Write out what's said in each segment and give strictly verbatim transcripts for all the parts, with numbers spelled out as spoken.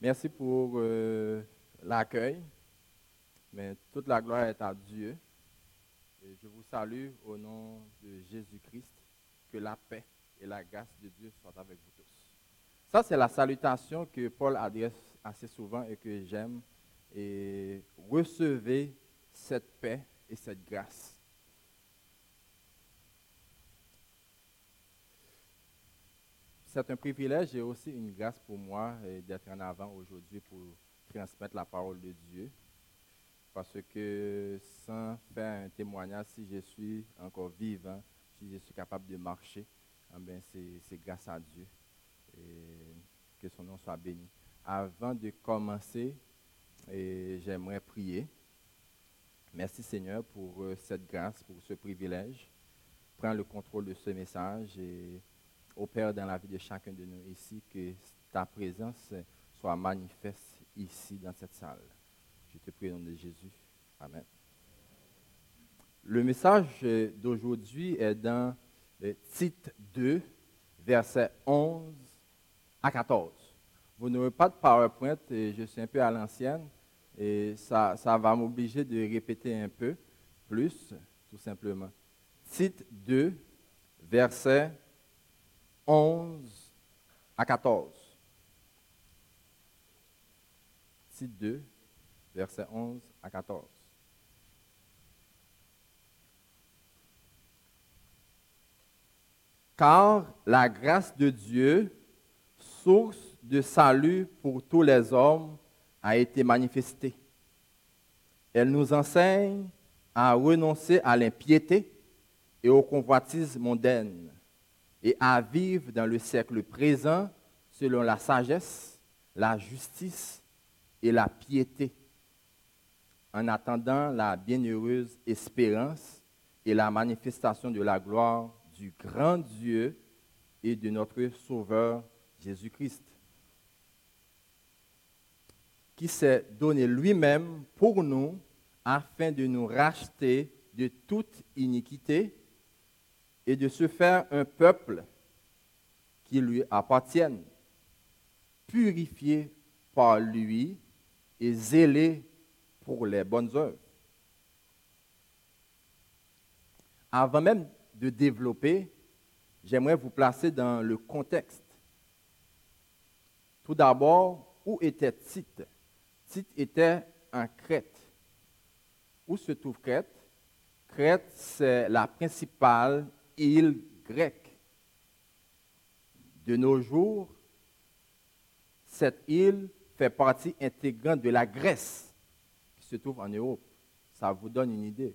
Merci pour euh, l'accueil, mais toute la gloire est à Dieu. Et je vous salue au nom de Jésus-Christ. Que la paix et la grâce de Dieu soient avec vous tous. Ça, c'est la salutation que Paul adresse assez souvent et que j'aime. Et recevez cette paix et cette grâce. C'est un privilège et aussi une grâce pour moi d'être en avant aujourd'hui pour transmettre la parole de Dieu. Parce que sans faire un témoignage, si je suis encore vivant, si je suis capable de marcher, eh bien, c'est, c'est grâce à Dieu. Et que son nom soit béni. Avant de commencer, et j'aimerais prier. Merci Seigneur pour cette grâce, pour ce privilège. Prends le contrôle de ce message et opère dans la vie de chacun de nous ici, que ta présence soit manifeste ici dans cette salle. Je te prie au nom de Jésus. Amen. Le message d'aujourd'hui est dans Tite deux, versets onze à quatorze. Vous n'aurez pas de PowerPoint, et je suis un peu à l'ancienne, et ça, ça va m'obliger de répéter un peu plus, tout simplement. Tite deux, versets onze à quatorze. Tite deux, versets onze à quatorze. Car la grâce de Dieu, source de salut pour tous les hommes, a été manifestée. Elle nous enseigne à renoncer à l'impiété et aux convoitises mondaines et à vivre dans le siècle présent selon la sagesse, la justice et la piété, en attendant la bienheureuse espérance et la manifestation de la gloire du grand Dieu et de notre Sauveur Jésus-Christ, qui s'est donné lui-même pour nous afin de nous racheter de toute iniquité et de se faire un peuple qui lui appartienne, purifié par lui et zélé pour les bonnes œuvres. Avant même de développer, j'aimerais vous placer dans le contexte. Tout d'abord, où était Tite? Tite était en Crète. Où se trouve Crète? Crète, c'est la principale île grecque. De nos jours, cette île fait partie intégrante de la Grèce, qui se trouve en Europe. Ça vous donne une idée.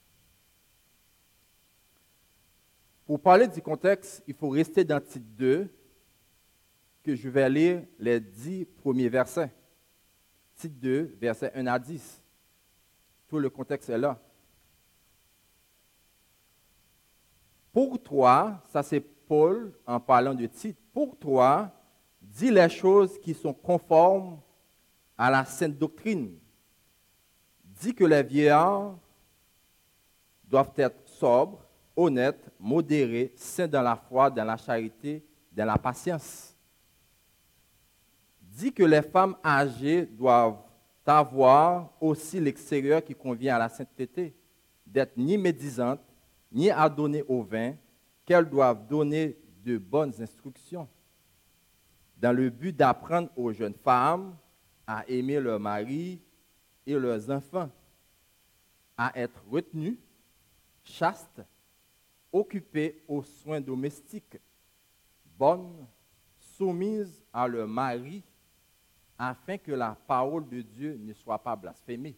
Pour parler du contexte, il faut rester dans Tite deux, que je vais lire les dix premiers versets. Tite deux, versets un à dix. Tout le contexte est là. Pour toi, ça c'est Paul en parlant de Tite, pour toi, dis les choses qui sont conformes à la sainte doctrine. Dis que les vieillards doivent être sobres, honnêtes, modérés, saints dans la foi, dans la charité, dans la patience. Dis que les femmes âgées doivent avoir aussi l'extérieur qui convient à la sainteté, d'être ni médisantes, ni adonnées au vin, qu'elles doivent donner de bonnes instructions, dans le but d'apprendre aux jeunes femmes à aimer leur mari et leurs enfants, à être retenues, chastes, occupées aux soins domestiques, bonnes, soumises à leur mari, afin que la parole de Dieu ne soit pas blasphémée.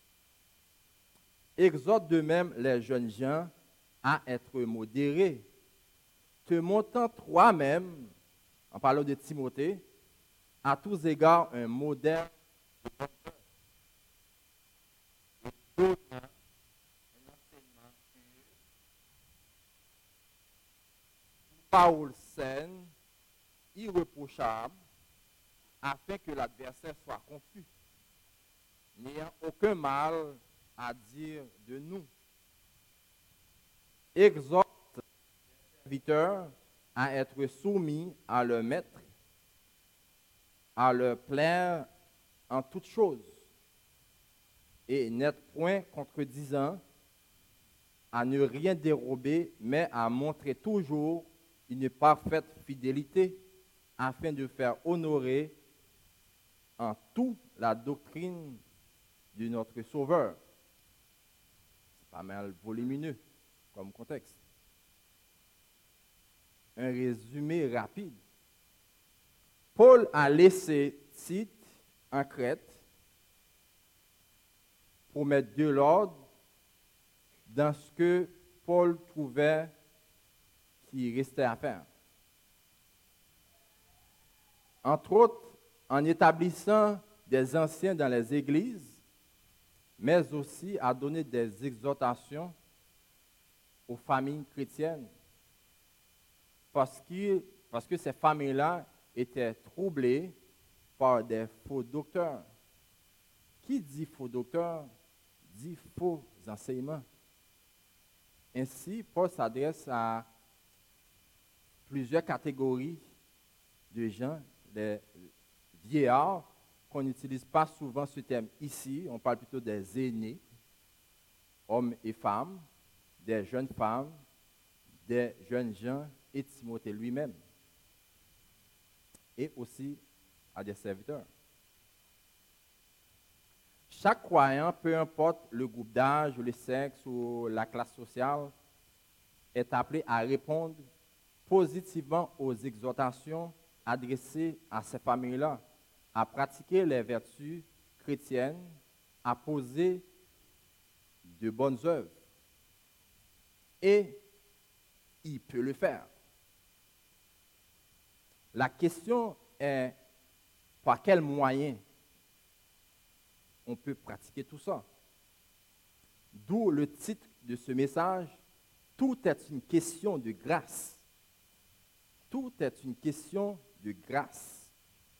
Exhorte de même les jeunes gens à être modérés, te montrant toi-même, en parlant de Timothée, à tous égards un modèle de bonheur, et donnant un enseignement pur, une parole saine, irréprochable, afin que l'adversaire soit confus, n'ayant aucun mal à dire de nous. Exhorte les serviteurs à être soumis à leur maître, à leur plaire en toutes choses, et n'être point contredisant, à ne rien dérober, mais à montrer toujours une parfaite fidélité, afin de faire honorer en tout la doctrine de notre Sauveur. C'est pas mal volumineux comme contexte. Un résumé rapide. Paul a laissé Tite en Crète pour mettre de l'ordre dans ce que Paul trouvait qui restait à faire. Entre autres, en établissant des anciens dans les églises, mais aussi à donner des exhortations aux familles chrétiennes, parce que, parce que ces familles-là étaient troublées par des faux docteurs. Qui dit faux docteur dit faux enseignements. Ainsi, Paul s'adresse à plusieurs catégories de gens, des vieillards, qu'on n'utilise pas souvent ce terme ici, on parle plutôt des aînés, hommes et femmes, des jeunes femmes, des jeunes gens et Timothée lui-même, et aussi à des serviteurs. Chaque croyant, peu importe le groupe d'âge, le sexe ou la classe sociale, est appelé à répondre positivement aux exhortations adressées à ces familles-là, à pratiquer les vertus chrétiennes, à poser de bonnes œuvres. Et il peut le faire. La question est par quels moyens on peut pratiquer tout ça. D'où le titre de ce message, tout est une question de grâce. Tout est une question de grâce.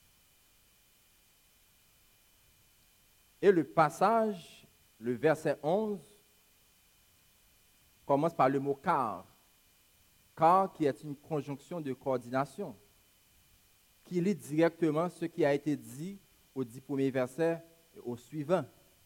Et le passage, le verset onze, commence par le mot « car ». « Car » qui est une conjonction de coordination, qui lit directement ce qui a été dit aux dix premiers versets et au suivant.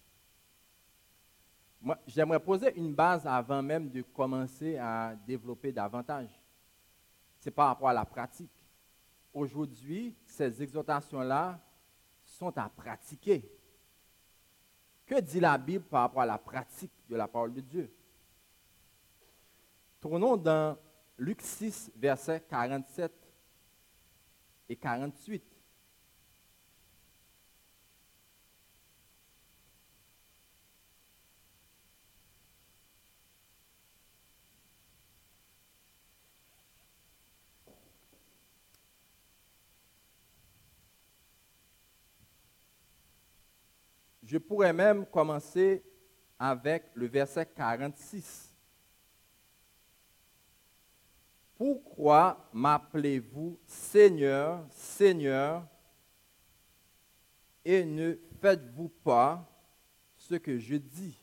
Moi, j'aimerais poser une base avant même de commencer à développer davantage. C'est par rapport à la pratique. Aujourd'hui, ces exhortations-là sont à pratiquer. Que dit la Bible par rapport à la pratique de la parole de Dieu? Tournons dans Luc six, versets quarante-sept et quarante-huit. Je pourrais même commencer avec le verset quarante-six. Pourquoi m'appelez-vous Seigneur, Seigneur, et ne faites-vous pas ce que je dis?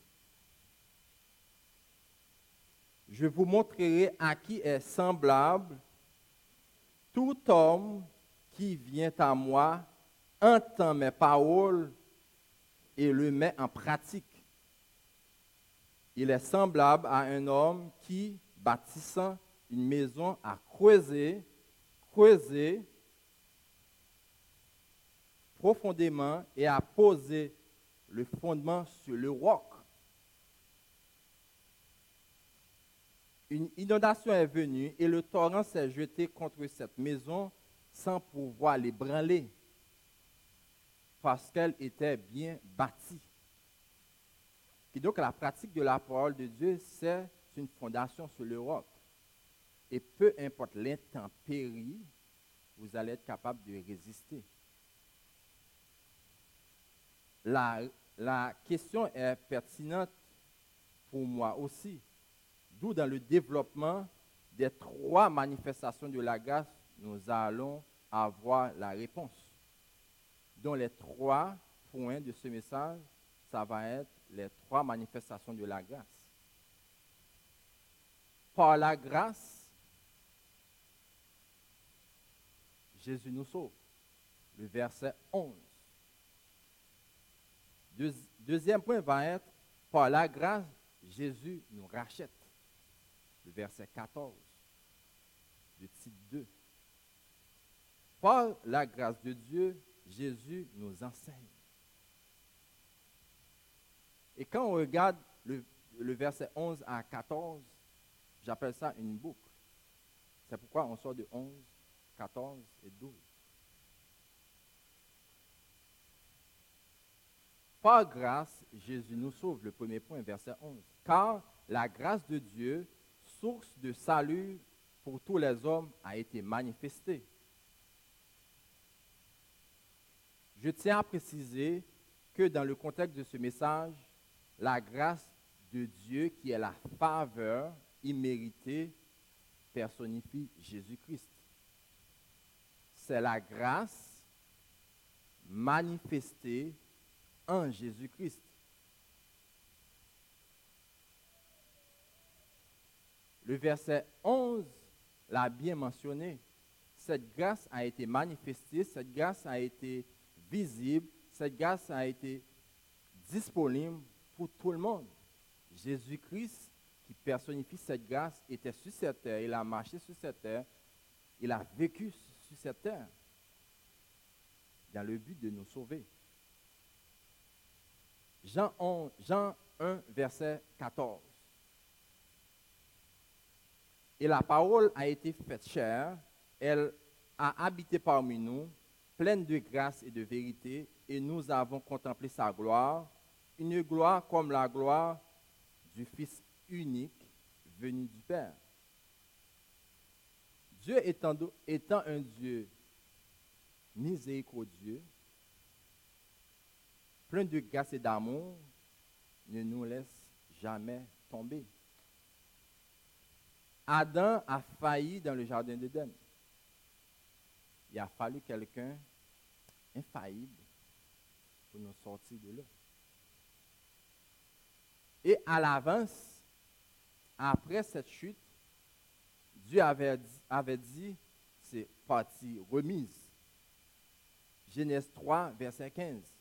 Je vous montrerai à qui est semblable tout homme qui vient à moi, entend mes paroles et le met en pratique. Il est semblable à un homme qui, bâtissant une maison, a creusé, creusé profondément et a posé le fondement sur le roc. Une inondation est venue et le torrent s'est jeté contre cette maison sans pouvoir l'ébranler, parce qu'elle était bien bâtie. Et donc la pratique de la parole de Dieu, c'est une fondation sur le roc. Et peu importe l'intempérie, vous allez être capable de résister. La, la question est pertinente pour moi aussi. D'où dans le développement des trois manifestations de la grâce, nous allons avoir la réponse. Donc les trois points de ce message, ça va être les trois manifestations de la grâce. Par la grâce, Jésus nous sauve. le verset onze. Deux, deuxième point va être, par la grâce, Jésus nous rachète. Le verset quatorze de Tite deux. Par la grâce de Dieu, Jésus nous enseigne. Et quand on regarde le, le verset onze à quatorze, j'appelle ça une boucle. C'est pourquoi on sort de onze, quatorze et douze. Par grâce, Jésus nous sauve, le premier point, verset onze. Car la grâce de Dieu, source de salut pour tous les hommes, a été manifestée. Je tiens à préciser que dans le contexte de ce message, la grâce de Dieu, qui est la faveur imméritée, personnifie Jésus-Christ. C'est la grâce manifestée en Jésus-Christ. Le verset onze l'a bien mentionné. Cette grâce a été manifestée, cette grâce a été visible, cette grâce a été disponible pour tout le monde. Jésus-Christ, qui personnifie cette grâce, était sur cette terre, il a marché sur cette terre, il a vécu sur cette terre, dans le but de nous sauver. Jean, onze, Jean un, verset quatorze. Et la parole a été faite chair, elle a habité parmi nous, pleine de grâce et de vérité, et nous avons contemplé sa gloire, une gloire comme la gloire du Fils unique venu du Père. Dieu étant, étant un Dieu miséricordieux, plein de grâce et d'amour, ne nous laisse jamais tomber. Adam a failli dans le jardin d'Éden. Il a fallu quelqu'un infaillible pour nous sortir de là. Et à l'avance, après cette chute, Dieu avait dit, avait dit c'est partie remise. Genèse trois, verset quinze.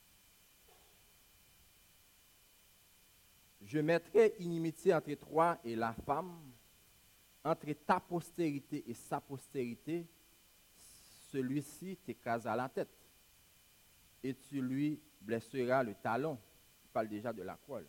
Je mettrai inimitié entre toi et la femme, entre ta postérité et sa postérité, celui-ci t'écrasera la tête et tu lui blesseras le talon. Il parle déjà de la croix. Là.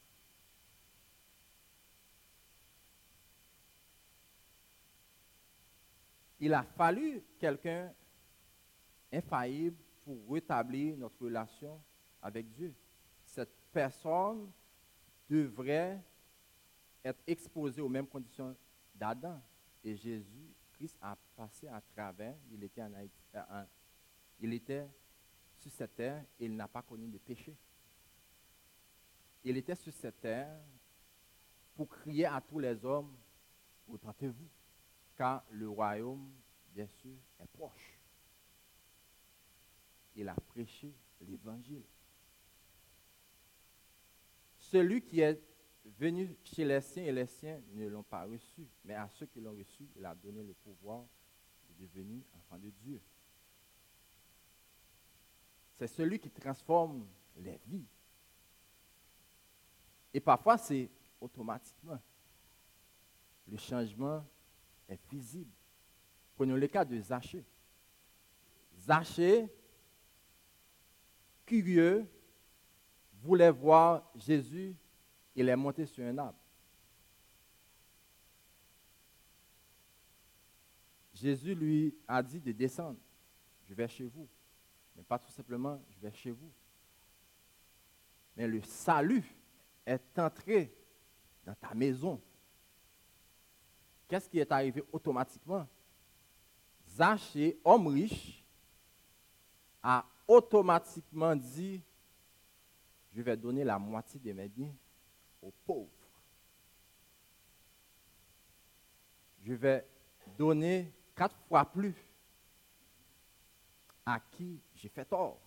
Il a fallu quelqu'un infaillible pour rétablir notre relation avec Dieu. Cette personne devrait être exposée aux mêmes conditions d'Adam. Et Jésus-Christ a passé à travers, il était, en Haïti, euh, il était sur cette terre et il n'a pas connu de péché. Il était sur cette terre pour crier à tous les hommes, repentez-vous, car le royaume, bien sûr, est proche. Il a prêché l'évangile. Celui qui est venu chez les siens et les siens ne l'ont pas reçu, mais à ceux qui l'ont reçu, il a donné le pouvoir de devenir enfant de Dieu. C'est celui qui transforme les vies. Et parfois, c'est automatiquement. Le changement est visible. Prenons le cas de Zachée. Zachée, curieux, voulait voir Jésus, il est monté sur un arbre. Jésus lui a dit de descendre. Je vais chez vous. Mais pas tout simplement, je vais chez vous. Mais le salut est entré dans ta maison. Qu'est-ce qui est arrivé automatiquement? Zachée, homme riche, a automatiquement dit, je vais donner la moitié de mes biens aux pauvres. Je vais donner quatre fois plus à qui j'ai fait tort.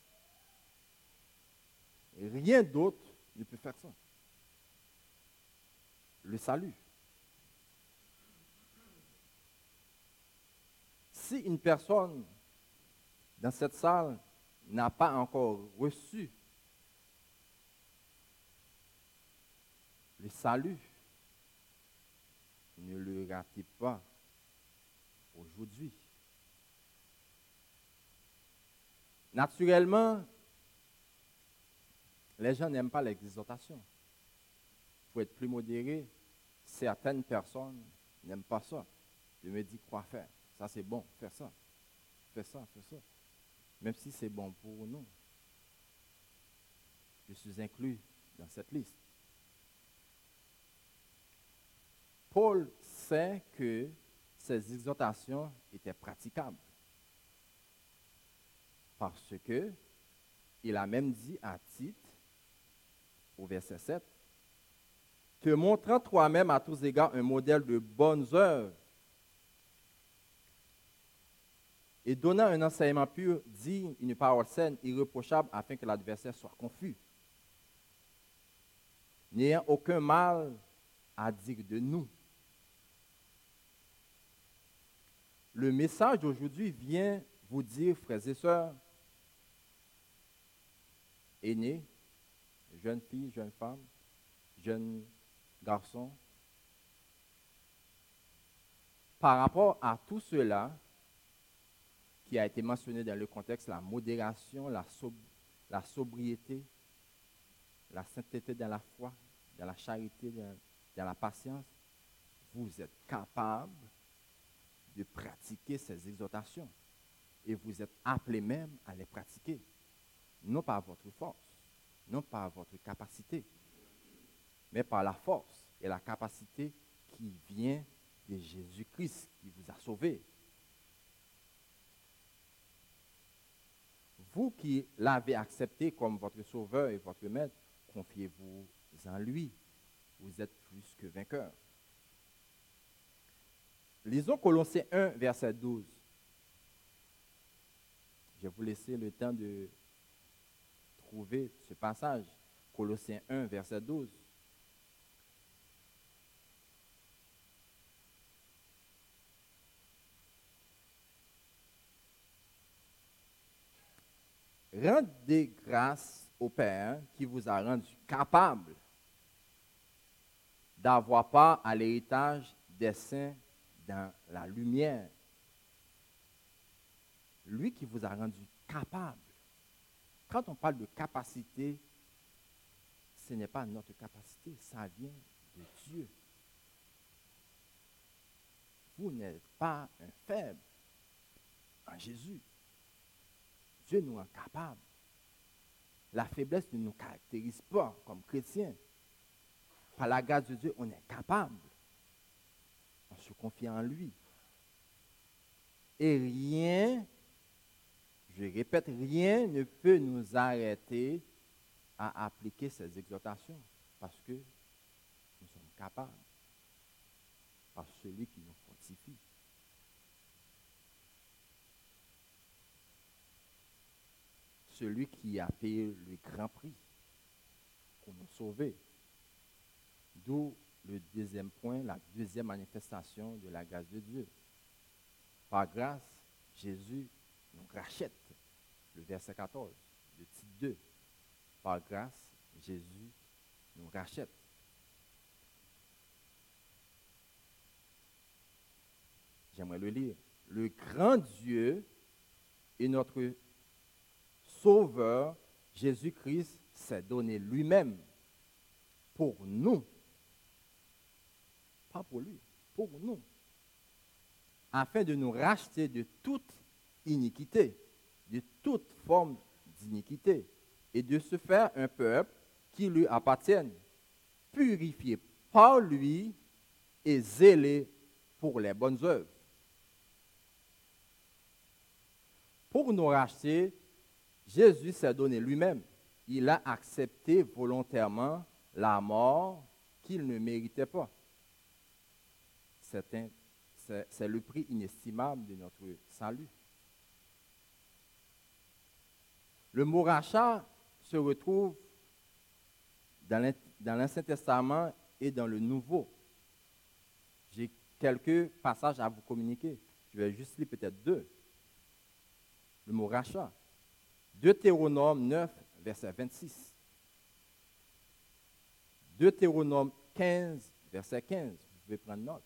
Rien d'autre ne peut faire ça. Le salut. Si une personne dans cette salle n'a pas encore reçu le salut, ne le ratez pas aujourd'hui. Naturellement, les gens n'aiment pas l'exhortation. Pour être plus modéré, certaines personnes n'aiment pas ça. Je me dis quoi faire. Ça c'est bon, fais ça. Fais ça, fais ça. Même si c'est bon pour nous. Je suis inclus dans cette liste. Paul sait que ces exhortations étaient praticables. Parce que il a même dit à Tite, au verset sept, te montrant toi-même à tous égards un modèle de bonnes œuvres et donnant un enseignement pur, digne, une parole saine, irréprochable, afin que l'adversaire soit confus, n'ayant aucun mal à dire de nous. Le message d'aujourd'hui vient vous dire, frères et sœurs, aînés, jeunes filles, jeunes femmes, jeunes garçons, par rapport à tout cela qui a été mentionné dans le contexte, la modération, la, sob- la sobriété, la sainteté dans la foi, dans la charité, dans, dans la patience, vous êtes capables de pratiquer ces exhortations. Et vous êtes appelés même à les pratiquer. Non par votre force, non par votre capacité, mais par la force et la capacité qui vient de Jésus-Christ qui vous a sauvés. Vous qui l'avez accepté comme votre sauveur et votre maître, confiez-vous en lui. Vous êtes plus que vainqueurs. Lisons Colossiens un, verset douze. Je vais vous laisser le temps de trouver ce passage. Colossiens un, verset douze. Rendez grâce au Père qui vous a rendu capable d'avoir part à l'héritage des saints dans la lumière. Lui qui vous a rendu capable. Quand on parle de capacité, ce n'est pas notre capacité, ça vient de Dieu. Vous n'êtes pas un faible en Jésus. Dieu nous rend capables. La faiblesse ne nous caractérise pas comme chrétiens. Par la grâce de Dieu, on est capable. On se confie en lui. Et rien, je répète, rien ne peut nous arrêter à appliquer ces exhortations. Parce que nous sommes capables. Par celui qui nous fortifie. Celui qui a payé le grand prix pour nous sauver. D'où le deuxième point, la deuxième manifestation de la grâce de Dieu. Par grâce, Jésus nous rachète. Le verset quatorze de Tite deux. Par grâce, Jésus nous rachète. J'aimerais le lire. Le grand Dieu et notre Sauveur, Jésus-Christ, s'est donné lui-même pour nous. Pas pour lui, pour nous. Afin de nous racheter de toute iniquité, de toute forme d'iniquité, et de se faire un peuple qui lui appartienne, purifié par lui et zélé pour les bonnes œuvres. Pour nous racheter, Jésus s'est donné lui-même. Il a accepté volontairement la mort qu'il ne méritait pas. C'est, un, c'est, c'est le prix inestimable de notre salut. Le mot rachat se retrouve dans, dans l'Ancien Testament et dans le Nouveau. J'ai quelques passages à vous communiquer. Je vais juste lire peut-être deux. le mot rachat. Deutéronome neuf, verset vingt-six. Deutéronome quinze, verset quinze. Vous pouvez prendre note.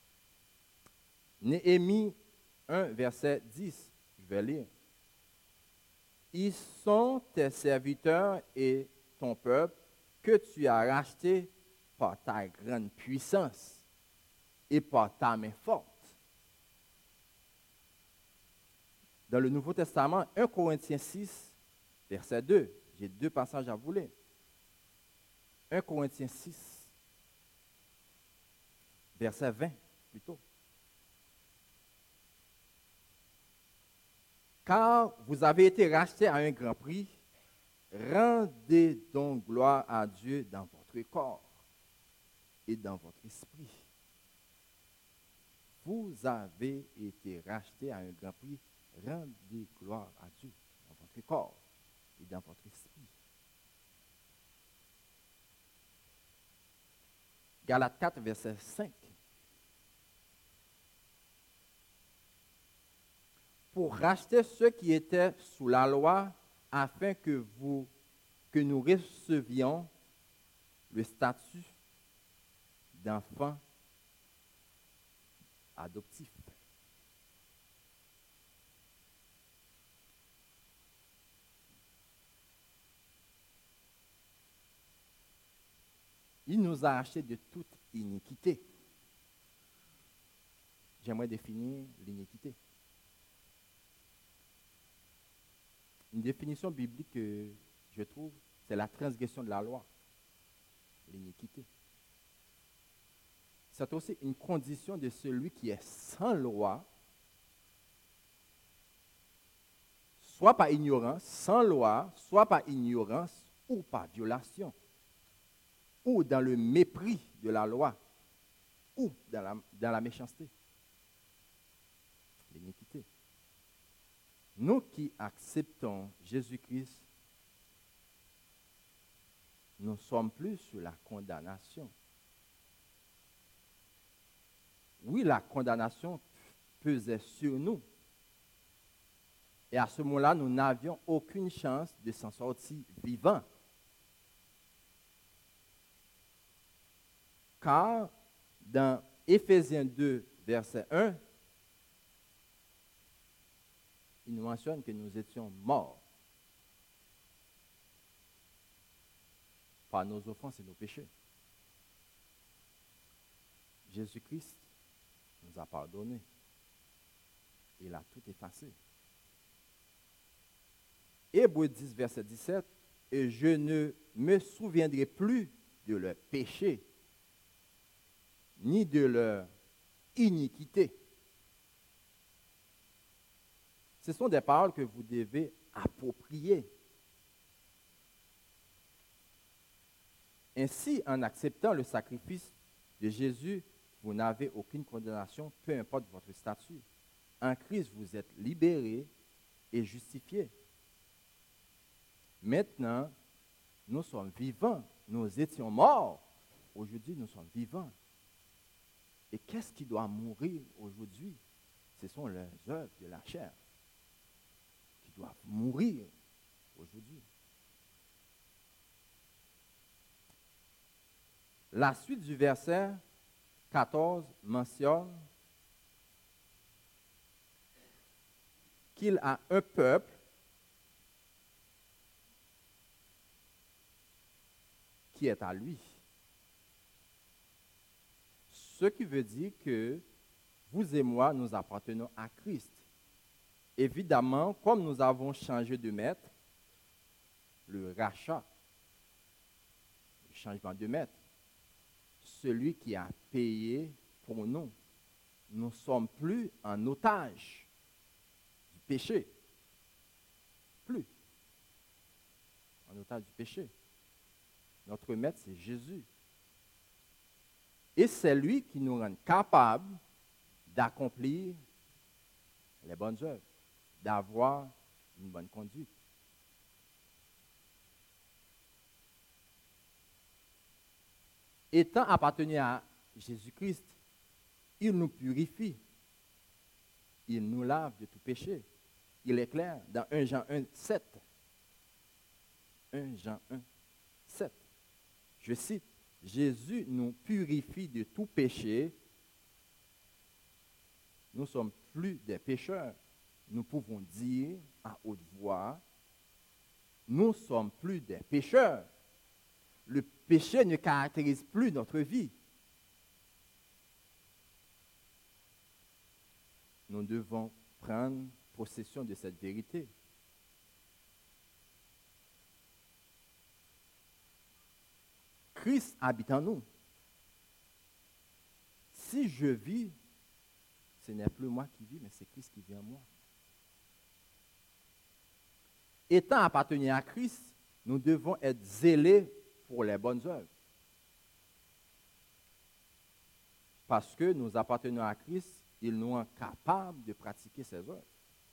Néhémie un, verset dix. Je vais lire. Ils sont tes serviteurs et ton peuple que tu as racheté par ta grande puissance et par ta main forte. Dans le Nouveau Testament, un Corinthiens six, verset deux. J'ai deux passages à vous lire. un Corinthiens six, verset vingt, plutôt. Car vous avez été rachetés à un grand prix, rendez donc gloire à Dieu dans votre corps et dans votre esprit. Vous avez été rachetés à un grand prix, rendez gloire à Dieu dans votre corps et dans votre esprit. Galates quatre, verset cinq. Pour racheter ceux qui étaient sous la loi, afin que, vous, que nous recevions le statut d'enfants adoptifs. Il nous a achetés de toute iniquité. J'aimerais définir l'iniquité. Une définition biblique que je trouve, c'est la transgression de la loi, l'iniquité. C'est aussi une condition de celui qui est sans loi, soit par ignorance, sans loi, soit par ignorance ou par violation, ou dans le mépris de la loi, ou dans la, dans la méchanceté. L'iniquité. Nous qui acceptons Jésus-Christ, nous ne sommes plus sur la condamnation. Oui, la condamnation pesait sur nous. Et à ce moment-là, nous n'avions aucune chance de s'en sortir vivants. Car dans Éphésiens deux, verset un, il nous mentionne que nous étions morts par nos offenses et nos péchés. Jésus-Christ nous a pardonné. Il a tout effacé. Hébreux dix, verset dix-sept, et je ne me souviendrai plus de leur péché, ni de leur iniquité. Ce sont des paroles que vous devez approprier. Ainsi, en acceptant le sacrifice de Jésus, vous n'avez aucune condamnation, peu importe votre statut. En Christ, vous êtes libérés et justifiés. Maintenant, nous sommes vivants. Nous étions morts. Aujourd'hui, nous sommes vivants. Et qu'est-ce qui doit mourir aujourd'hui? Ce sont les œuvres de la chair qui doivent mourir aujourd'hui. La suite du verset quatorze mentionne qu'il a un peuple qui est à lui. Ce qui veut dire que vous et moi, nous appartenons à Christ. Évidemment, comme nous avons changé de maître, le rachat, le changement de maître, celui qui a payé pour nous, nous ne sommes plus en otage du péché. Plus en otage du péché. Notre maître, c'est Jésus. Et c'est lui qui nous rend capables d'accomplir les bonnes œuvres, d'avoir une bonne conduite. Étant appartenu à Jésus-Christ, il nous purifie, il nous lave de tout péché. il est clair dans un Jean un, sept. un Jean un, sept. Je cite, « Jésus nous purifie de tout péché. Nous sommes plus des pécheurs. Nous pouvons dire à haute voix, nous sommes plus des pécheurs. Le péché ne caractérise plus notre vie. Nous devons prendre possession de cette vérité. Christ habite en nous. Si je vis, ce n'est plus moi qui vis, mais c'est Christ qui vit en moi. Étant appartenus à Christ, nous devons être zélés pour les bonnes œuvres. Parce que nous appartenons à Christ, il nous rend capables de pratiquer ces œuvres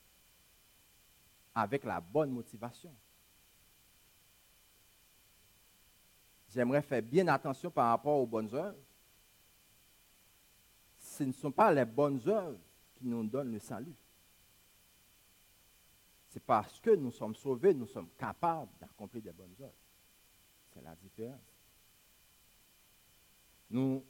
avec la bonne motivation. J'aimerais faire bien attention par rapport aux bonnes œuvres. Ce ne sont pas les bonnes œuvres qui nous donnent le salut. C'est parce que nous sommes sauvés, nous sommes capables d'accomplir des bonnes œuvres. C'est la différence. Nous,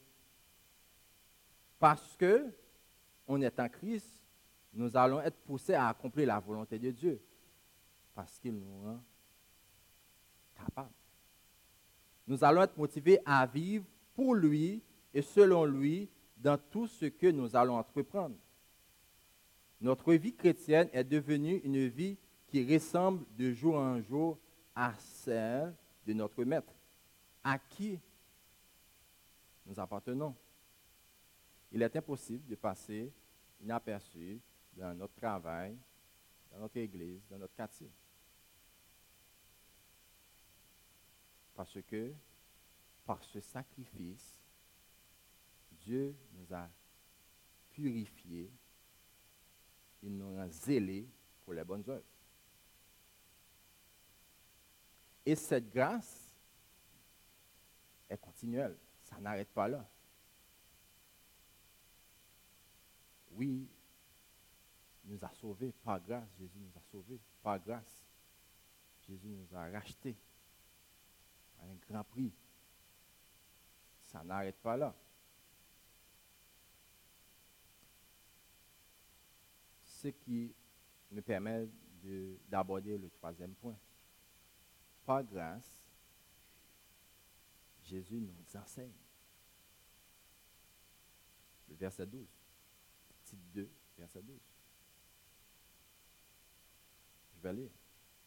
parce que on est en Christ, nous allons être poussés à accomplir la volonté de Dieu. Parce qu'il nous rend capables. Nous allons être motivés à vivre pour lui et selon lui dans tout ce que nous allons entreprendre. Notre vie chrétienne est devenue une vie qui ressemble de jour en jour à celle de notre Maître, à qui nous appartenons. Il est impossible de passer inaperçu dans notre travail, dans notre église, dans notre quartier. Parce que, par ce sacrifice, Dieu nous a purifiés, il nous a zélés pour les bonnes œuvres. Et cette grâce est continuelle, ça n'arrête pas là. Oui, il nous a sauvés par grâce, Jésus nous a sauvés par grâce. Jésus nous a rachetés à un grand prix. Ça n'arrête pas là. Ce qui me permet de, d'aborder le troisième point. Par grâce, Jésus nous enseigne. Le verset douze. Titre deux, verset douze. Je vais lire.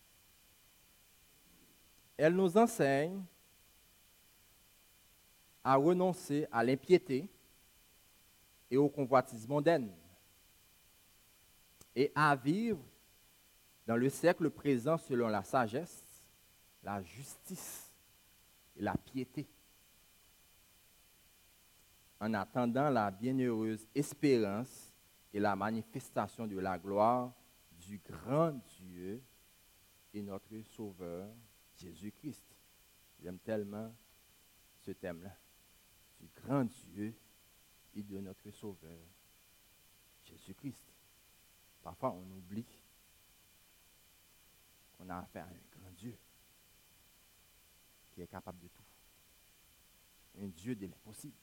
Elle nous enseigne à renoncer à l'impiété et aux convoitises mondaines et à vivre dans le siècle présent selon la sagesse, la justice et la piété, en attendant la bienheureuse espérance et la manifestation de la gloire du grand Dieu et notre Sauveur, Jésus-Christ. J'aime tellement ce thème-là. Du grand Dieu et de notre Sauveur, Jésus-Christ. Parfois, on oublie qu'on a affaire à un grand Dieu qui est capable de tout. Un Dieu de l'impossible.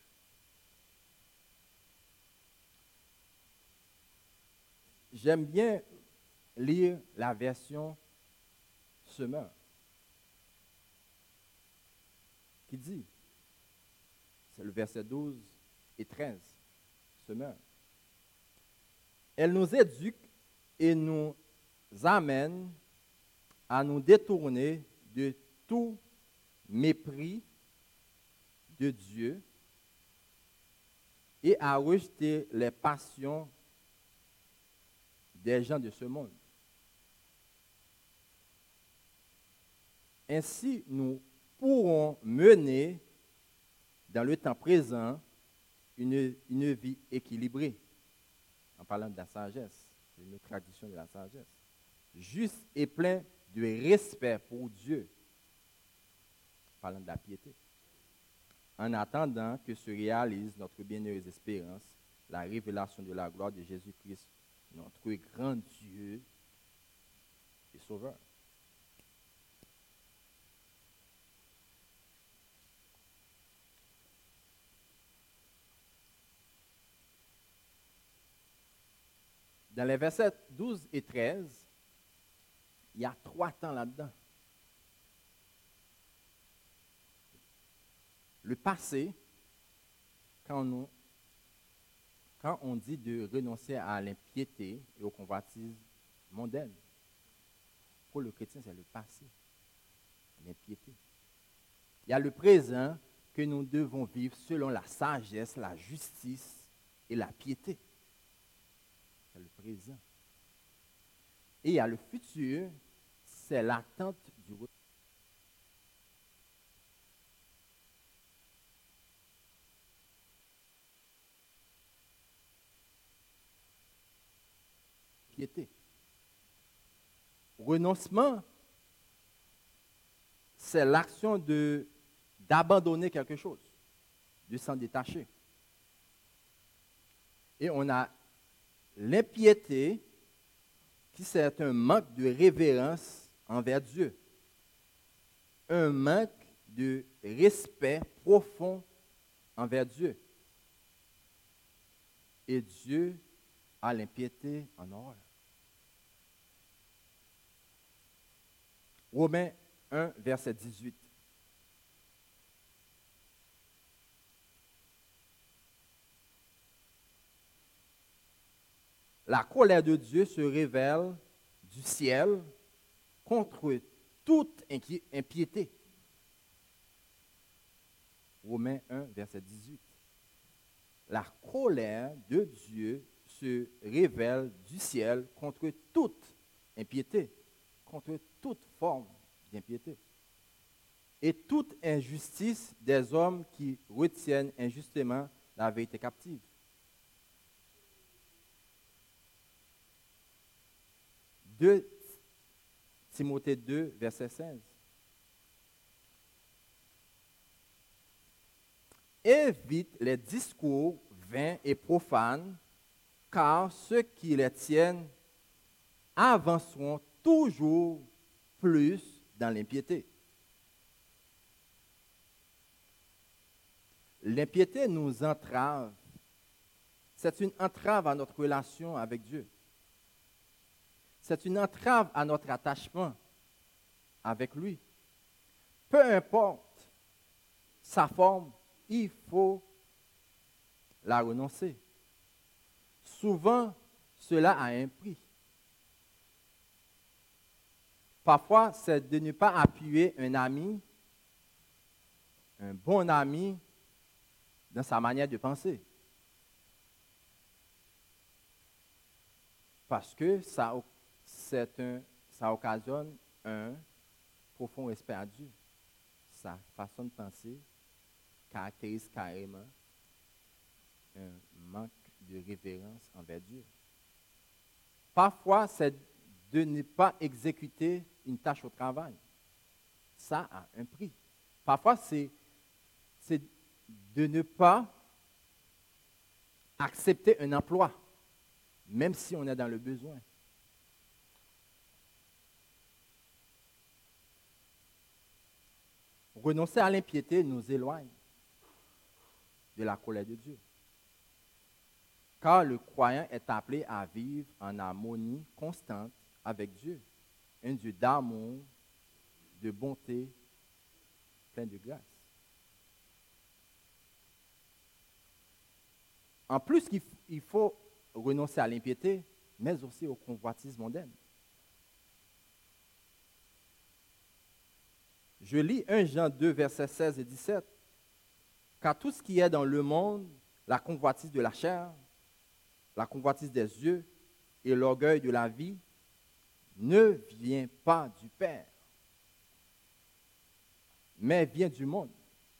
J'aime bien lire la version Semeur, qui dit, c'est le verset douze et treize, Semeur. Elle nous éduque et nous amène à nous détourner de tout mépris de Dieu et à rejeter les passions des gens de ce monde. Ainsi, nous pourrons mener dans le temps présent une, une vie équilibrée, en parlant de la sagesse, c'est une tradition de la sagesse, juste et plein de respect pour Dieu, en parlant de la piété, en attendant que se réalise notre bienheureuse espérance, la révélation de la gloire de Jésus-Christ, notre grand Dieu et Sauveur. Dans les versets douze et treize, il y a trois temps là-dedans. Le passé, quand on, quand on dit de renoncer à l'impiété et aux convoitises mondaines, pour le chrétien, c'est le passé, l'impiété. Il y a le présent que nous devons vivre selon la sagesse, la justice et la piété. C'est le présent. Et il y a le futur, c'est l'attente du retour. Piété. Renoncement, c'est l'action de, d'abandonner quelque chose, de s'en détacher. Et on a l'impiété, qui c'est un manque de révérence envers Dieu, un manque de respect profond envers Dieu. Et Dieu a l'impiété en horreur. Romains un, verset dix-huit. La colère de Dieu se révèle du ciel contre toute impiété. Romains un, verset dix-huit. La colère de Dieu se révèle du ciel contre toute impiété, contre toute forme d'impiété. Et toute injustice des hommes qui retiennent injustement la vérité captive. deux Timothée deux, verset seize. Évite les discours vains et profanes, car ceux qui les tiennent avanceront toujours plus dans l'impiété. L'impiété nous entrave. C'est une entrave à notre relation avec Dieu. C'est une entrave à notre attachement avec lui. Peu importe sa forme, il faut la renoncer. Souvent, cela a un prix. Parfois, c'est de ne pas appuyer un ami, un bon ami, dans sa manière de penser. Parce que ça, c'est un, ça occasionne un profond respect à Dieu. Sa façon de penser caractérise carrément un manque de révérence envers Dieu. Parfois, c'est de ne pas exécuter une tâche au travail. Ça a un prix. Parfois, c'est, c'est de ne pas accepter un emploi, même si on est dans le besoin. Renoncer à l'impiété nous éloigne de la colère de Dieu. Car le croyant est appelé à vivre en harmonie constante avec Dieu, un Dieu d'amour, de bonté, plein de grâce. En plus, il faut renoncer à l'impiété, mais aussi aux convoitises mondaines. Je lis un Jean deux, versets seize et dix-sept. Car tout ce qui est dans le monde, la convoitise de la chair, la convoitise des yeux et l'orgueil de la vie, ne vient pas du Père, mais vient du monde.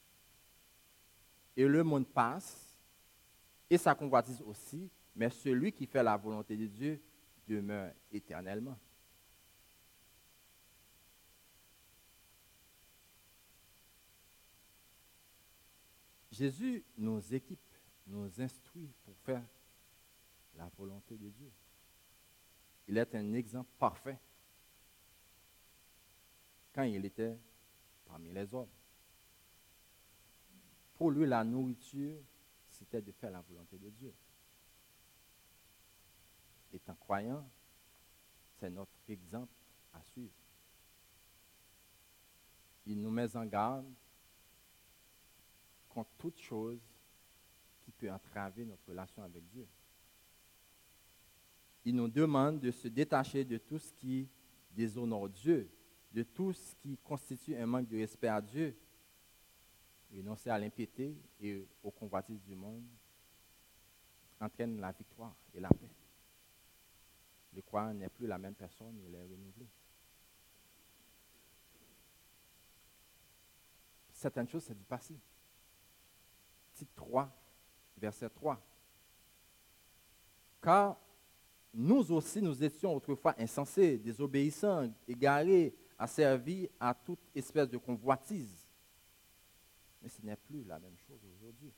Et le monde passe, et sa convoitise aussi, mais celui qui fait la volonté de Dieu demeure éternellement. Jésus nous équipe, nous instruit pour faire la volonté de Dieu. Il est un exemple parfait. quand il était parmi les hommes. Pour lui, la nourriture, c'était de faire la volonté de Dieu. Étant croyant, c'est notre exemple à suivre. Il nous met en garde contre toute chose qui peut entraver notre relation avec Dieu. Il nous demande de se détacher de tout ce qui déshonore Dieu, de tout ce qui constitue un manque de respect à Dieu, renoncer à l'impiété et aux convoitises du monde, entraîne la victoire et la paix. Le croyant n'est plus la même personne, il est renouvelé. Certaines choses, c'est du passé. Titre trois, verset trois. Car nous aussi, nous étions autrefois insensés, désobéissants, égarés, asservis à toute espèce de convoitise. Mais ce n'est plus la même chose aujourd'hui.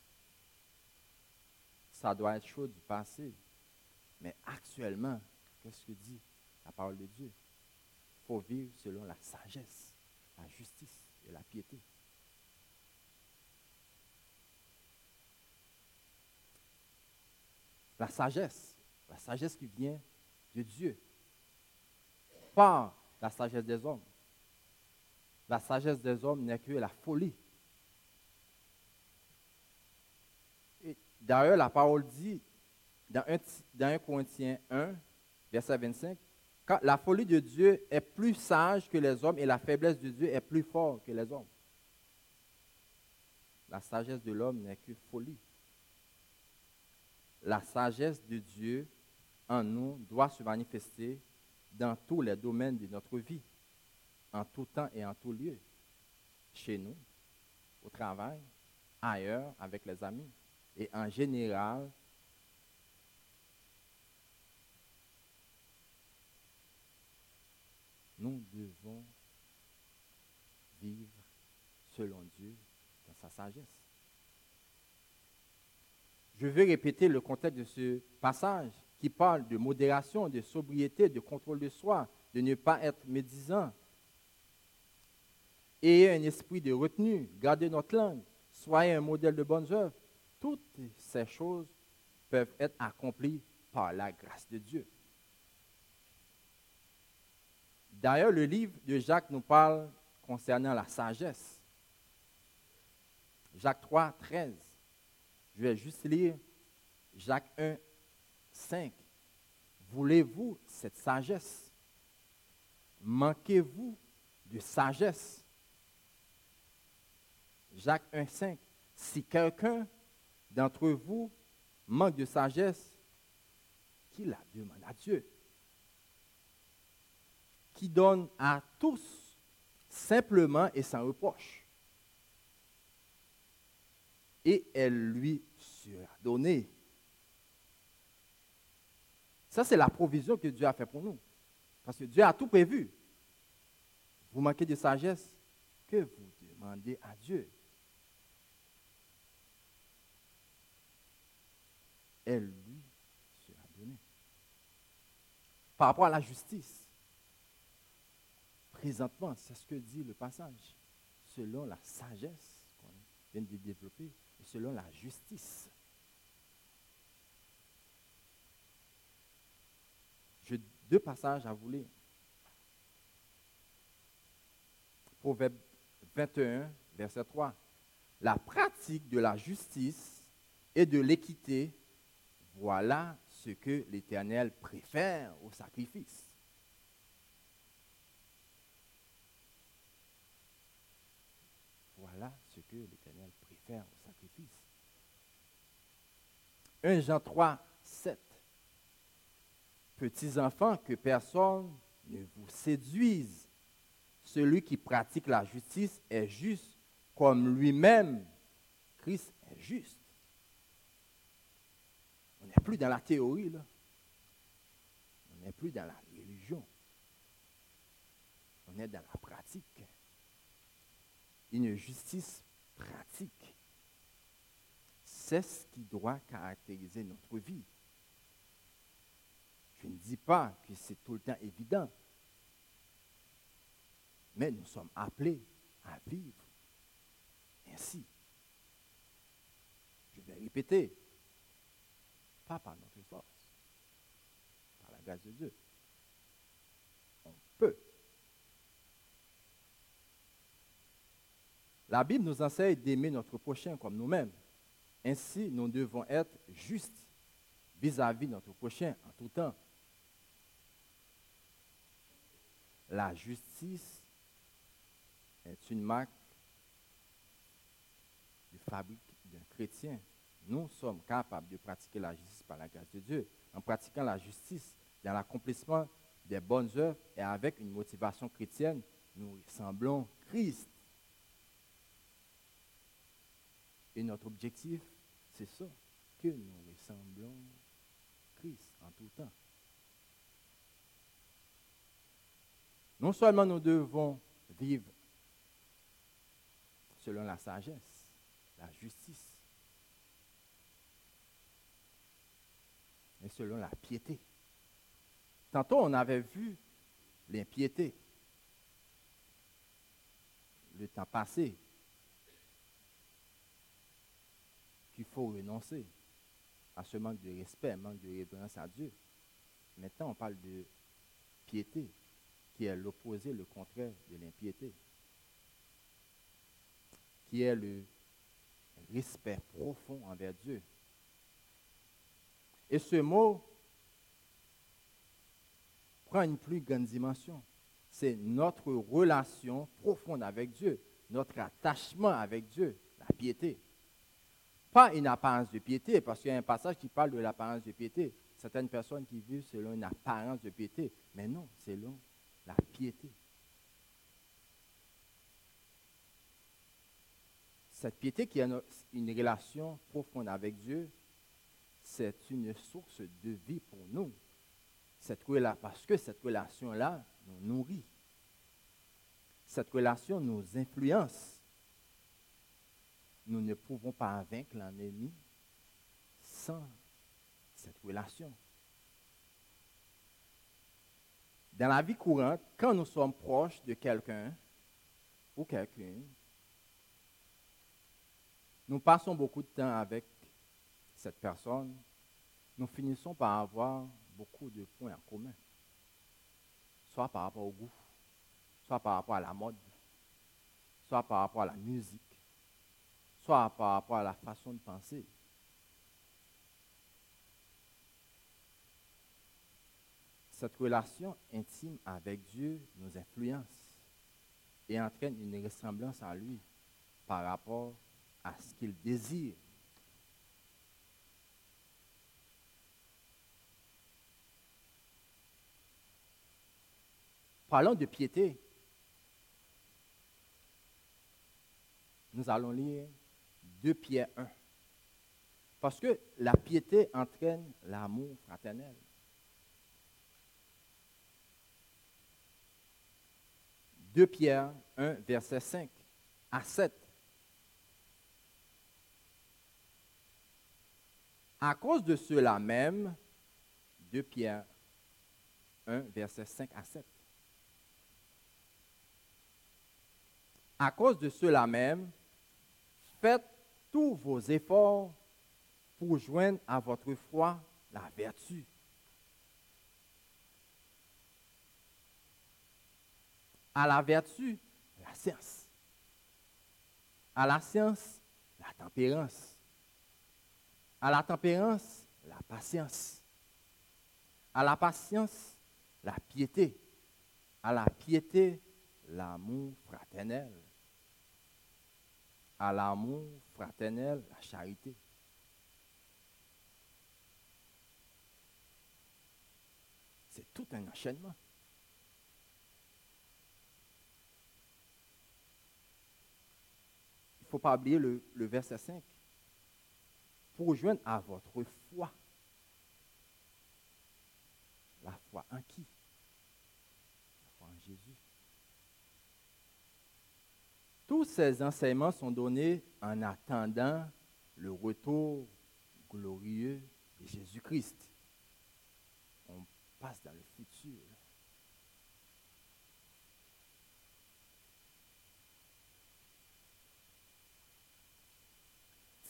Ça doit être chose du passé. Mais actuellement, qu'est-ce que dit la parole de Dieu? Il faut vivre selon la sagesse, la justice et la piété. La sagesse, la sagesse qui vient de Dieu, pas la sagesse des hommes. La sagesse des hommes n'est que la folie. Et d'ailleurs, la parole dit, dans un Corinthiens un, verset vingt-cinq, car la folie de Dieu est plus sage que les hommes et la faiblesse de Dieu est plus forte que les hommes. La sagesse de l'homme n'est que folie. La sagesse de Dieu en nous doit se manifester dans tous les domaines de notre vie, en tout temps et en tout lieu, chez nous, au travail, ailleurs, avec les amis, et en général, nous devons vivre selon Dieu dans sa sagesse. Je vais répéter le contexte de ce passage qui parle de modération, de sobriété, de contrôle de soi, de ne pas être médisant. Ayez un esprit de retenue, gardez notre langue, soyez un modèle de bonnes œuvres. Toutes ces choses peuvent être accomplies par la grâce de Dieu. D'ailleurs, le livre de Jacques nous parle concernant la sagesse. Jacques trois, treize. Je vais juste lire Jacques un, cinq. Voulez-vous cette sagesse? Manquez-vous de sagesse? Jacques un, cinq. Si quelqu'un d'entre vous manque de sagesse, qu'il la demande à Dieu, qui donne à tous simplement et sans reproche. Et elle lui sera donnée. Ça, c'est la provision que Dieu a fait pour nous. Parce que Dieu a tout prévu. Vous manquez de sagesse, que vous demandez à Dieu. Elle lui sera donnée. Par rapport à la justice, présentement, c'est ce que dit le passage. Selon la sagesse qu'on vient de développer, et selon la justice. J'ai deux passages à vous lire. Proverbe vingt et un, verset trois. La pratique de la justice et de l'équité, voilà ce que l'Éternel préfère au sacrifice. Voilà ce que l'Éternel préfère au sacrifice. un Jean trois, sept. Petits enfants, que personne ne vous séduise. Celui qui pratique la justice est juste comme lui-même. Christ est juste. On n'est plus dans la théorie, là. On n'est plus dans la religion. On est dans la pratique. Une justice pratique. C'est ce qui doit caractériser notre vie. Je ne dis pas que c'est tout le temps évident. mais nous sommes appelés à vivre ainsi. Je vais répéter, pas par notre force, par la grâce de Dieu. On peut. La Bible nous enseigne d'aimer notre prochain comme nous-mêmes. Ainsi, nous devons être justes vis-à-vis de notre prochain en tout temps. La justice est une marque de fabrique d'un chrétien. Nous sommes capables de pratiquer la justice par la grâce de Dieu. En pratiquant la justice dans l'accomplissement des bonnes œuvres et avec une motivation chrétienne, nous ressemblons Christ. Et notre objectif, c'est ça, que nous ressemblons Christ en tout temps. Non seulement nous devons vivre selon la sagesse, la justice, mais selon la piété. Tantôt, on avait vu l'impiété, le temps passé, qu'il faut renoncer à ce manque de respect, manque de révérence à Dieu. Maintenant, on parle de piété, qui est l'opposé, le contraire de l'impiété, qui est le respect profond envers Dieu. Et ce mot prend une plus grande dimension. C'est notre relation profonde avec Dieu, notre attachement avec Dieu, la piété. Pas une apparence de piété, parce qu'il y a un passage qui parle de l'apparence de piété. Certaines personnes qui vivent selon une apparence de piété, mais non, selon la piété. Cette piété qui a une relation profonde avec Dieu, c'est une source de vie pour nous. Cette, parce que cette relation-là nous nourrit. Cette relation nous influence. Nous ne pouvons pas vaincre l'ennemi sans cette relation. Dans la vie courante, quand nous sommes proches de quelqu'un ou quelqu'une, nous passons beaucoup de temps avec cette personne, nous finissons par avoir beaucoup de points en commun, soit par rapport au goût, soit par rapport à la mode, soit par rapport à la musique, soit par rapport à la façon de penser. Cette relation intime avec Dieu nous influence et entraîne une ressemblance à lui par rapport à ce qu'il désire. Parlons de piété. Nous allons lire deux Pierre un. Parce que la piété entraîne l'amour fraternel. deux Pierre un, verset cinq à sept. À cause de cela même, deux Pierre un, verset cinq à sept. À cause de cela même, faites tous vos efforts pour joindre à votre foi la vertu. À la vertu, la science. À la science, la tempérance. À la tempérance, la patience. À la patience, la piété. À la piété, l'amour fraternel. À l'amour fraternel, la charité. C'est tout un enchaînement. Il ne faut pas oublier le, le verset cinq. Pour joindre à votre foi. La foi en qui? La foi en Jésus. Tous ces enseignements sont donnés en attendant le retour glorieux de Jésus-Christ. On passe dans le futur.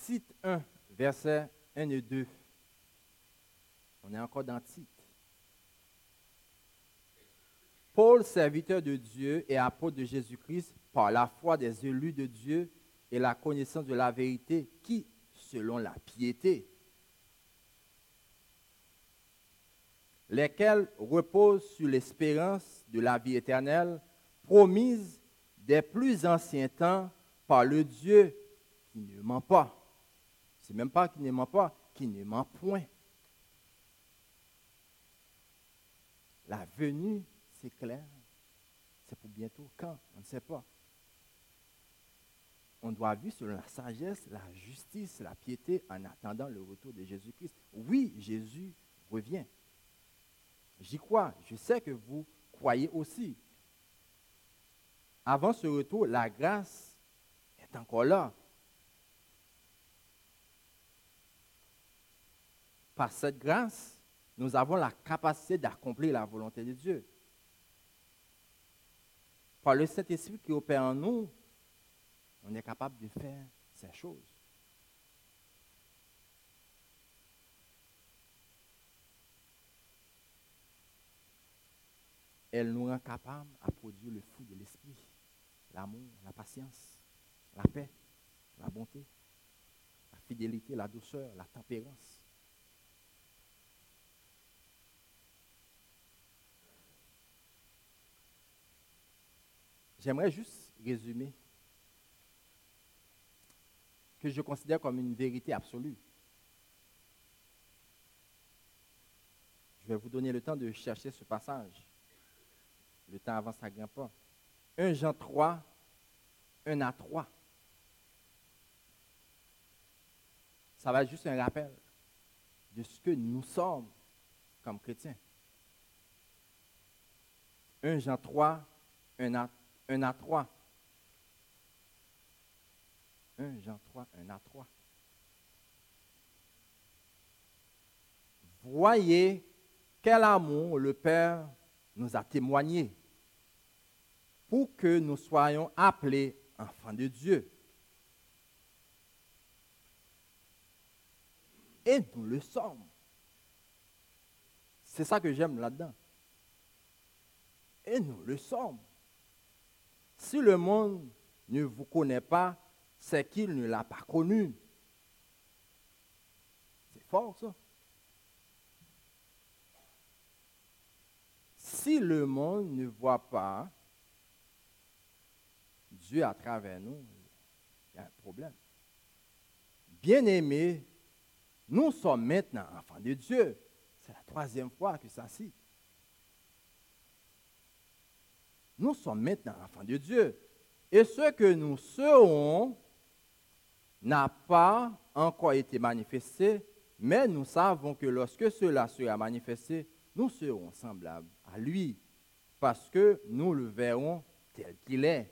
Tite un, versets un et deux. On est encore dans Tite. Paul, serviteur de Dieu et apôtre de Jésus-Christ, par la foi des élus de Dieu et la connaissance de la vérité, qui, selon la piété, lesquels reposent sur l'espérance de la vie éternelle, promise des plus anciens temps par le Dieu qui ne ment pas. C'est même pas qui ne ment pas, qui ne ment point. La venue, c'est clair. C'est pour bientôt. Quand? On ne sait pas. On doit vivre selon la sagesse, la justice, la piété en attendant le retour de Jésus-Christ. Oui, Jésus revient. J'y crois. Je sais que vous croyez aussi. Avant ce retour, la grâce est encore là. Par cette grâce, nous avons la capacité d'accomplir la volonté de Dieu. Par le Saint-Esprit qui opère en nous, on est capable de faire ces choses. Elle nous rend capables à produire le fruit de l'esprit, l'amour, la patience, la paix, la bonté, la fidélité, la douceur, la tempérance. J'aimerais juste résumer que je considère comme une vérité absolue. Je vais vous donner le temps de chercher ce passage. Le temps avance à grands pas. un Jean trois, un à trois. Ça va être juste un rappel de ce que nous sommes comme chrétiens. un Jean trois, un à trois. un Jean trois, un à trois. Voyez quel amour le Père nous a témoigné pour que nous soyons appelés enfants de Dieu. Et nous le sommes. C'est ça que j'aime là-dedans. Et nous le sommes. Si le monde ne vous connaît pas, c'est qu'il ne l'a pas connu. C'est fort, ça. Si le monde ne voit pas Dieu à travers nous, il y a un problème. Bien-aimés, nous sommes maintenant enfants de Dieu. C'est la troisième fois que ça cite. Nous sommes maintenant enfants de Dieu. Et ce que nous serons n'a pas encore été manifesté, mais nous savons que lorsque cela sera manifesté, nous serons semblables à lui, parce que nous le verrons tel qu'il est.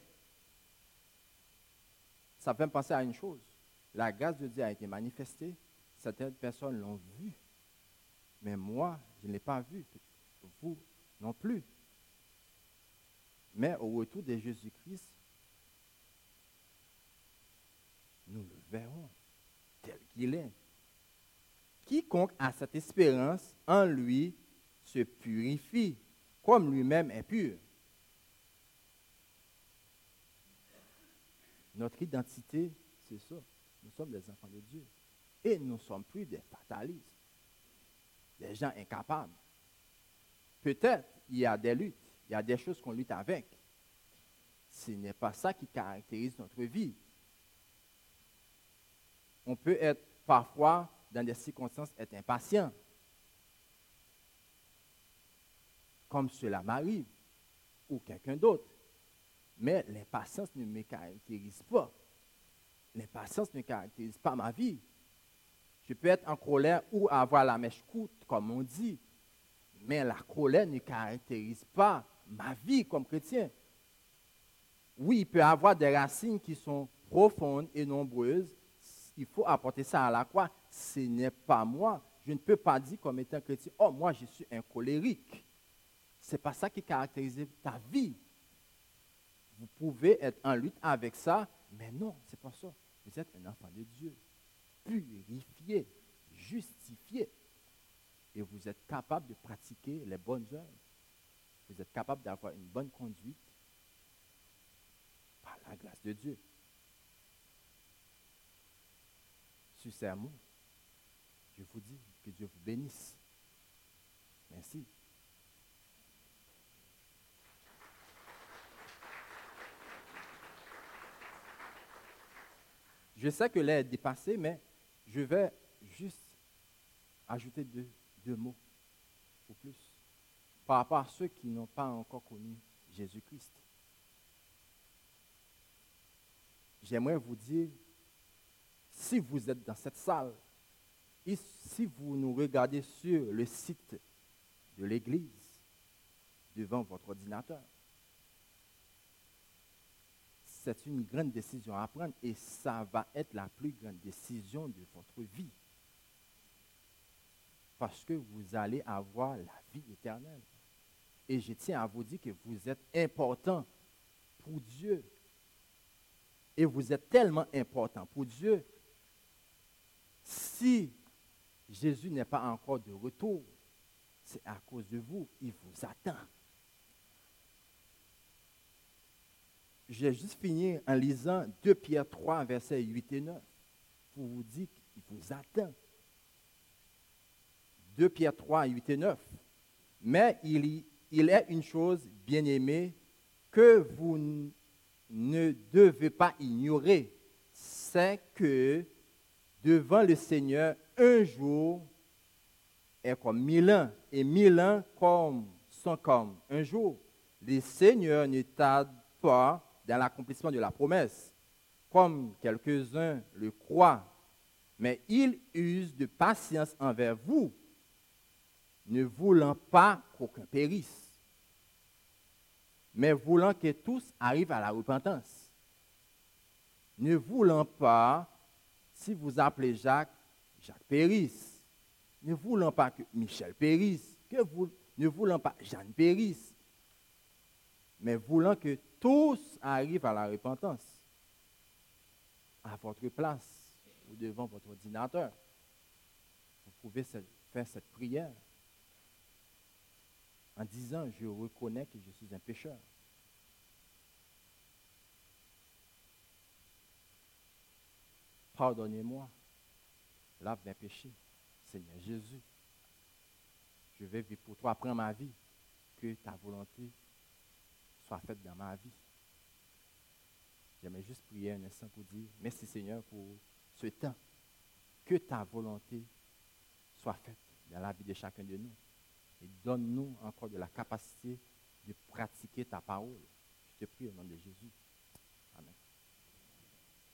Ça fait me penser à une chose. La grâce de Dieu a été manifestée, certaines personnes l'ont vue, mais moi, je ne l'ai pas vue, vous non plus. Mais au retour de Jésus-Christ, nous le verrons tel qu'il est. Quiconque a cette espérance en lui se purifie, comme lui-même est pur. Notre identité, c'est ça. Nous sommes des enfants de Dieu. Et nous ne sommes plus des fatalistes, des gens incapables. Peut-être il y a des luttes, il y a des choses qu'on lutte avec. Ce n'est pas ça qui caractérise notre vie. On peut être parfois, dans des circonstances, être impatient. Comme cela m'arrive, ou quelqu'un d'autre. Mais l'impatience ne me caractérise pas. L'impatience ne caractérise pas ma vie. Je peux être en colère ou avoir la mèche courte, comme on dit. Mais la colère ne caractérise pas ma vie comme chrétien. Oui, il peut y avoir des racines qui sont profondes et nombreuses. Il faut apporter ça à la croix. Ce n'est pas moi. Je ne peux pas dire comme étant chrétien, oh, moi, je suis un colérique. Ce n'est pas ça qui caractérise ta vie. Vous pouvez être en lutte avec ça, mais non, ce n'est pas ça. Vous êtes un enfant de Dieu. purifié, justifié. Et vous êtes capable de pratiquer les bonnes œuvres. Vous êtes capable d'avoir une bonne conduite par la grâce de Dieu. Sur ces mots, je vous dis que Dieu vous bénisse. Merci. Je sais que l'air est dépassé, mais je vais juste ajouter deux, deux mots ou plus par rapport à ceux qui n'ont pas encore connu Jésus-Christ. J'aimerais vous dire, si vous êtes dans cette salle, et si vous nous regardez sur le site de l'Église, devant votre ordinateur, c'est une grande décision à prendre et ça va être la plus grande décision de votre vie. Parce que vous allez avoir la vie éternelle. Et je tiens à vous dire que vous êtes important pour Dieu. Et vous êtes tellement important pour Dieu. Si Jésus n'est pas encore de retour, c'est à cause de vous. Il vous attend. J'ai juste fini en lisant deux Pierre trois, versets huit et neuf, pour vous dire qu'il vous attend. deux Pierre trois, huit et neuf. Mais il, y, il est une chose, bien-aimée, que vous n- ne devez pas ignorer, c'est que devant le Seigneur, un jour est comme mille ans, et mille ans comme, sont comme un jour. Le Seigneur ne tarde pas dans l'accomplissement de la promesse, comme quelques-uns le croient, mais il use de patience envers vous, ne voulant pas qu'aucun périsse, mais voulant que tous arrivent à la repentance. Ne voulant pas, si vous appelez Jacques, Jacques périsse, ne voulant pas que Michel périsse, que vous, ne voulant pas Jeanne périsse, mais voulant que tous arrivent à la repentance. À votre place ou devant votre ordinateur, vous pouvez faire cette prière en disant, je reconnais que je suis un pécheur. Pardonnez-moi, lave mes péchés, Seigneur Jésus. Je vais vivre pour toi, prends ma vie, que ta volonté soit faite dans ma vie. J'aimerais juste prier un instant pour dire, merci Seigneur pour ce temps, que ta volonté soit faite dans la vie de chacun de nous. Et donne-nous encore de la capacité de pratiquer ta parole. Je te prie au nom de Jésus.